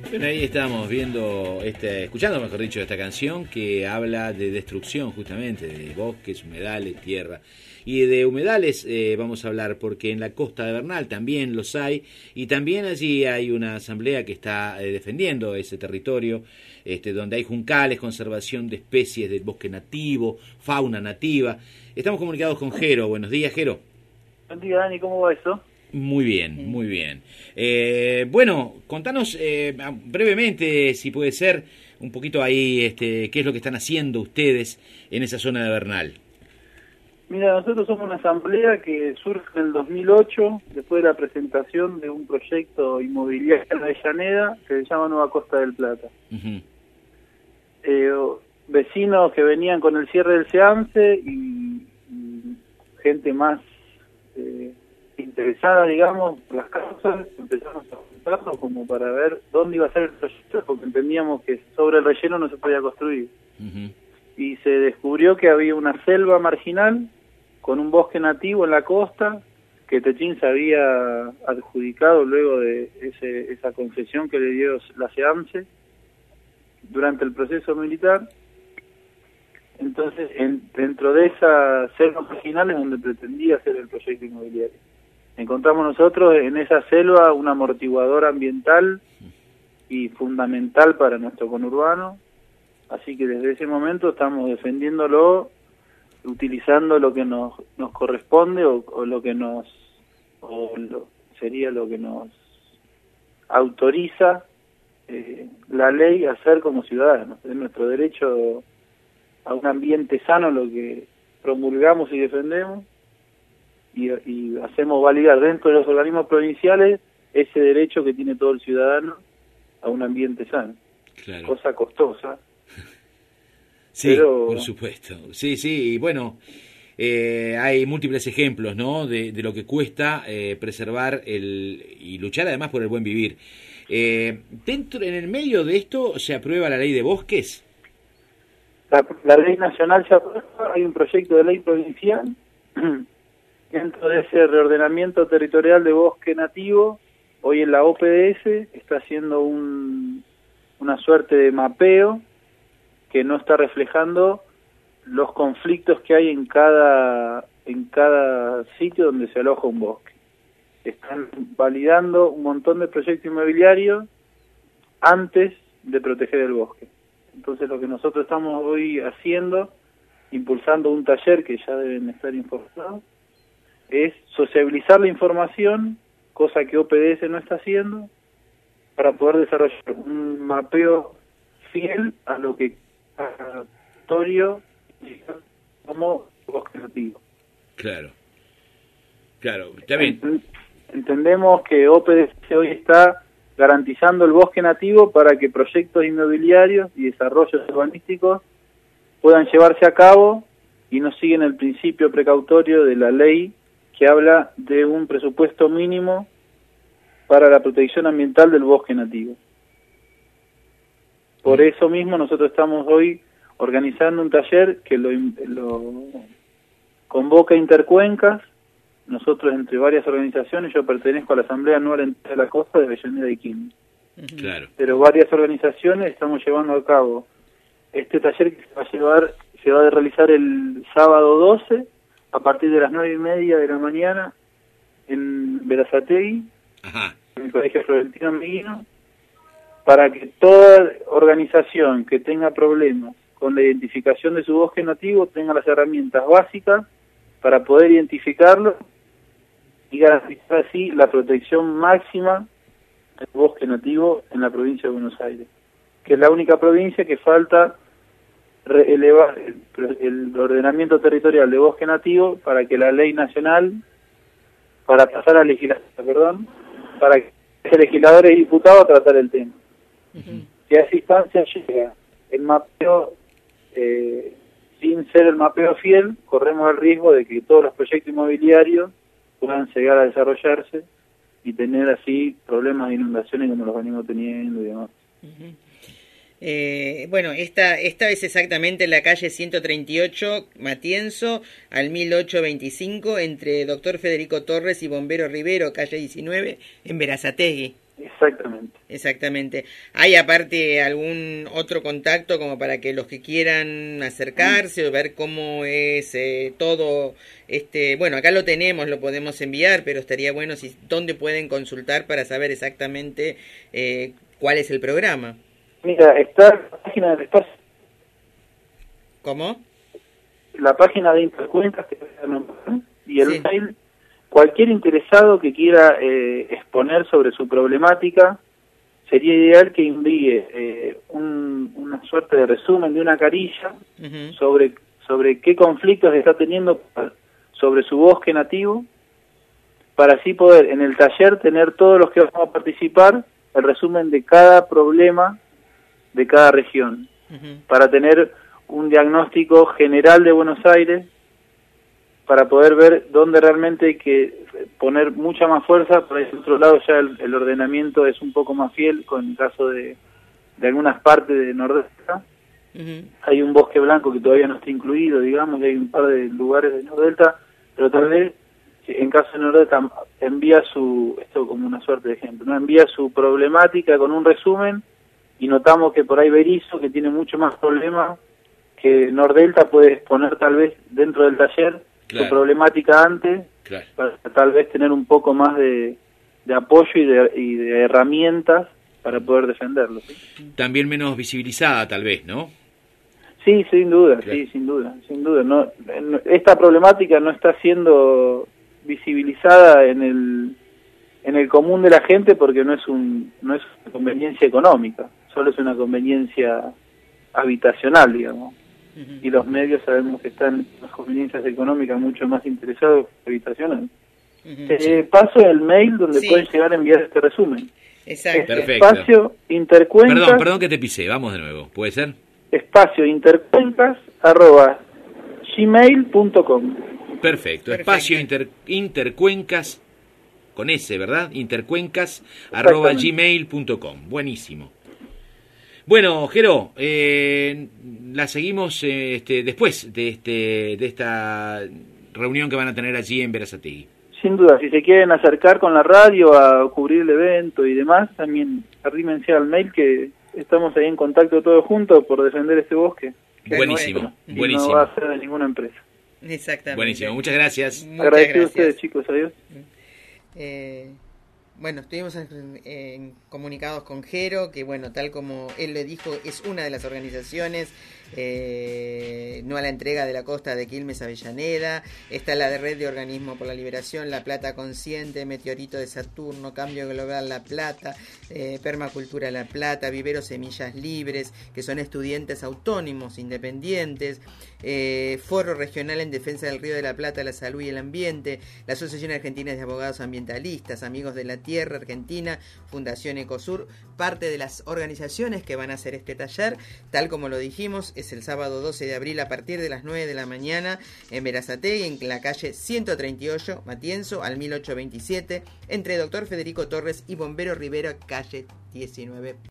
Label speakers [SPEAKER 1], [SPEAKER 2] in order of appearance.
[SPEAKER 1] Bueno, ahí estamos viendo, escuchando mejor dicho, esta canción que habla de destrucción justamente, de bosques, humedales, tierra. Y de humedales vamos a hablar porque en la costa de Bernal también los hay y también allí hay una asamblea que está defendiendo ese territorio, donde hay juncales, conservación de especies del bosque nativo, fauna nativa. Estamos comunicados con Jero. Buenos días, Jero.
[SPEAKER 2] Buen día, Dani, ¿cómo va eso?
[SPEAKER 1] Muy bien, muy bien. Bueno, contanos brevemente, si puede ser, un poquito ahí, qué es lo que están haciendo ustedes en esa zona de Bernal.
[SPEAKER 2] Mira, nosotros somos una asamblea que surge en el 2008, después de la presentación de un proyecto inmobiliario en Avellaneda que se llama Nueva Costa del Plata.
[SPEAKER 1] Uh-huh.
[SPEAKER 2] Vecinos que venían con el cierre del SEAMSE y gente más interesada, digamos, por las causas, empezamos a juntarnos como para ver dónde iba a ser el proyecto, porque entendíamos que sobre el relleno no se podía construir.
[SPEAKER 1] Uh-huh. Y
[SPEAKER 2] se descubrió que había una selva marginal con un bosque nativo en la costa, que Techín se había adjudicado luego de esa concesión que le dio la SEAMSE durante el proceso militar. Entonces, dentro de esa selva marginal es donde pretendía hacer el proyecto inmobiliario. Encontramos nosotros en esa selva un amortiguador ambiental y fundamental para nuestro conurbano, así que desde ese momento estamos defendiéndolo, utilizando lo que nos corresponde o lo que sería lo que nos autoriza la ley a hacer como ciudadanos. Es nuestro derecho a un ambiente sano lo que promulgamos y defendemos, y hacemos validar dentro de los organismos provinciales ese derecho que tiene todo el ciudadano a un ambiente sano.
[SPEAKER 1] Claro.
[SPEAKER 2] Cosa costosa.
[SPEAKER 1] Sí, pero por supuesto. Sí, sí, y bueno, hay múltiples ejemplos, ¿no?, de lo que cuesta preservar y luchar además por el buen vivir. En el medio de esto se aprueba la ley de bosques.
[SPEAKER 2] La ley nacional se aprueba, hay un proyecto de ley provincial. Dentro de ese reordenamiento territorial de bosque nativo, hoy en la OPDS está haciendo una suerte de mapeo que no está reflejando los conflictos que hay en cada sitio donde se aloja un bosque. Están validando un montón de proyectos inmobiliarios antes de proteger el bosque. Entonces lo que nosotros estamos hoy haciendo, impulsando un taller que ya deben estar informados, es sociabilizar la información, cosa que OPDS no está haciendo, para poder desarrollar un mapeo fiel a lo que territorio como bosque nativo.
[SPEAKER 1] Claro, claro, está bien.
[SPEAKER 2] Entendemos que OPDS hoy está garantizando el bosque nativo para que proyectos inmobiliarios y desarrollos urbanísticos puedan llevarse a cabo y no siguen el principio precautorio de la ley que habla de un presupuesto mínimo para la protección ambiental del bosque nativo. Por eso mismo nosotros estamos hoy organizando un taller que lo convoca Intercuencas. Nosotros, entre varias organizaciones, yo pertenezco a la Asamblea Anual de la Costa de Avellaneda y Quilmes.
[SPEAKER 1] Claro.
[SPEAKER 2] Pero varias organizaciones estamos llevando a cabo este taller que se va a realizar el sábado 12 a partir de las 9:30 de la mañana en Berazategui, en el Colegio Florentino Meguino, para que toda organización que tenga problemas con la identificación de su bosque nativo tenga las herramientas básicas para poder identificarlo y garantizar así la protección máxima del bosque nativo en la provincia de Buenos Aires, que es la única provincia que falta elevar el ordenamiento territorial de bosque nativo para que la ley nacional, para pasar a legislación, para que el legislador y diputado a tratar el tema. Si a esa instancia llega el mapeo, sin ser el mapeo fiel, corremos el riesgo de que todos los proyectos inmobiliarios puedan llegar a desarrollarse y tener así problemas de inundaciones como los venimos teniendo y demás.
[SPEAKER 3] Bueno, esta es exactamente la calle 138, Matienzo, al 1825, entre Doctor Federico Torres y Bombero Rivero, calle 19, en Berazategui.
[SPEAKER 2] Exactamente.
[SPEAKER 3] Exactamente. ¿Hay aparte algún otro contacto como para que los que quieran acercarse o ver cómo es todo? Bueno, acá lo tenemos, lo podemos enviar, pero estaría bueno dónde pueden consultar para saber exactamente cuál es el programa.
[SPEAKER 2] Mira, está la página del espacio.
[SPEAKER 3] ¿Cómo?
[SPEAKER 2] La página de Intercuencas que voy a nombrar, y el
[SPEAKER 3] Sí.
[SPEAKER 2] mail. Cualquier interesado que quiera exponer sobre su problemática, sería ideal que envíe una suerte de resumen de una carilla
[SPEAKER 3] Uh-huh.
[SPEAKER 2] sobre qué conflictos está teniendo sobre su bosque nativo, para así poder en el taller tener todos los que vamos a participar el resumen de cada problema de cada región,
[SPEAKER 3] Uh-huh.
[SPEAKER 2] para tener un diagnóstico general de Buenos Aires, para poder ver dónde realmente hay que poner mucha más fuerza. Por ahí, por otro lado, ya el ordenamiento es un poco más fiel con el caso de algunas partes de Nordelta.
[SPEAKER 3] Uh-huh.
[SPEAKER 2] Hay un bosque blanco que todavía no está incluido, digamos, y hay un par de lugares de Nordelta, pero tal vez, en caso de Nordelta, envía esto como una suerte de ejemplo, ¿no? Envía su problemática con un resumen, y notamos que por ahí Berisso, que tiene mucho más problemas que Nordelta, puede exponer tal vez dentro del taller su problemática antes, para tal vez tener un poco más de apoyo y de herramientas para poder defenderlo, ¿sí?
[SPEAKER 1] También menos visibilizada, tal vez, ¿no?
[SPEAKER 2] Sí, sin duda, sí, sin duda. No, esta problemática no está siendo visibilizada en el común de la gente, porque no es una conveniencia económica, solo es una conveniencia habitacional, digamos. Uh-huh. Y los medios sabemos que están en las conveniencias económicas mucho más interesados que habitacionales. Uh-huh. Paso el mail donde pueden llegar a enviar este resumen.
[SPEAKER 3] Exacto.
[SPEAKER 1] Perfecto.
[SPEAKER 2] Espacio Intercuencas.
[SPEAKER 1] Perdón que te pisé, vamos de nuevo, ¿puede ser?
[SPEAKER 2] Espacio Intercuencas @gmail.com.
[SPEAKER 1] Perfecto. Espacio Intercuencas con S, ¿verdad? Intercuencas @gmail.com. Buenísimo. Bueno, Jero, la seguimos después de esta reunión que van a tener allí en Berazategui.
[SPEAKER 2] Sin duda, si se quieren acercar con la radio a cubrir el evento y demás, también arrímense al mail, que estamos ahí en contacto todos juntos por defender este bosque.
[SPEAKER 1] Buenísimo, buenísimo.
[SPEAKER 2] No va a ser de ninguna empresa.
[SPEAKER 3] Exactamente.
[SPEAKER 1] Buenísimo, muchas gracias.
[SPEAKER 2] Agradecido a ustedes, chicos, adiós.
[SPEAKER 3] Bueno, estuvimos comunicados con Jero, que bueno, tal como él le dijo, es una de las organizaciones no a la entrega de la costa de Quilmes a Avellaneda. Está la de Red de Organismos por la Liberación, La Plata Consciente, Meteorito de Saturno, Cambio Global La Plata, Permacultura La Plata, Vivero Semillas Libres, que son estudiantes autónomos, independientes, Foro Regional en Defensa del Río de la Plata, la Salud y el Ambiente, la Asociación Argentina de Abogados Ambientalistas, Amigos de la Tierra Argentina, Fundación Ecosur, parte de las organizaciones que van a hacer este taller. Tal como lo dijimos, es el sábado 12 de abril a partir de las 9 de la mañana en Berazategui, en la calle 138, Matienzo, al 1827, entre Doctor Federico Torres y Bombero Rivera, calle 19.